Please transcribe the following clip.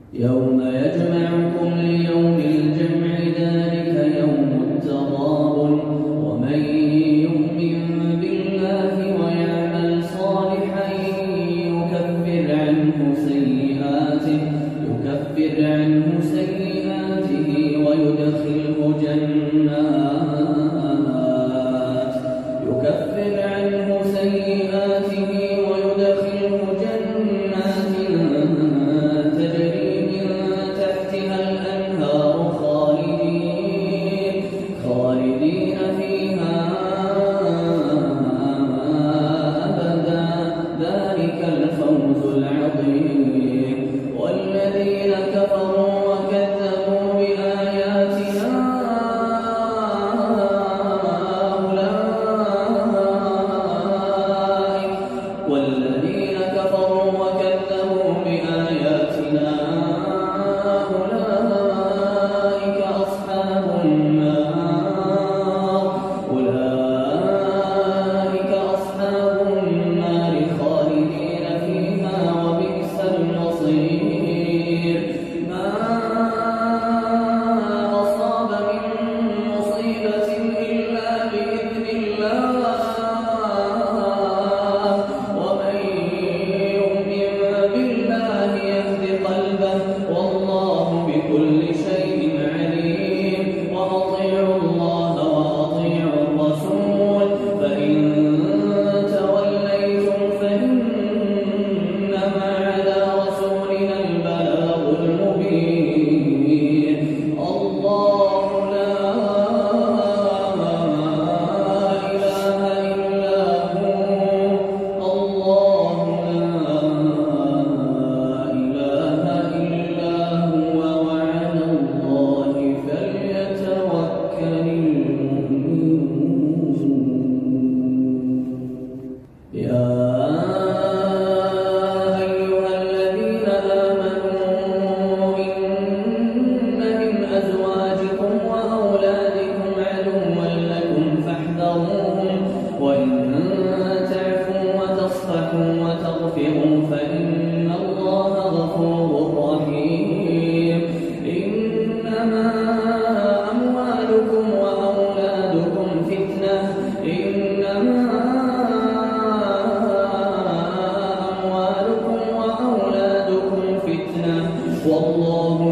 يوم يجمعكم ليوم الجمع ذلك يوم التغابن ومن يؤمن بالله ويعمل صالحا يكفر عنه سيئاته ويدخله جنات تجري من تحتها الأنهار خالدين فيها أبدا ذلك الفوز العظيم والذين كفروا وكذبوا بآياتنا أولئك أصحاب النار خالدين فيها وبئس المصير ما أصاب من مصيبة إلا بإذن الله ومن يؤمن بالله يهد قلبه والله بكل شيء عليم وأطيعوا الله وأطيعوا الرسول فإن توليتم فإنما على رسولنا البلاغ المبين الله لا إله إلا هو الله لا إله إلا هو وعلى الله فليتوكل المؤمنون يا أيها الذين آمنوا إن من أزواجكم وأولادكم عدوا لكم فاحذروهم وإن تعفوا وتصفحوا وتغفروا فإن الله غفور رحيم إنما أموالكم وأولادكم فتنة والله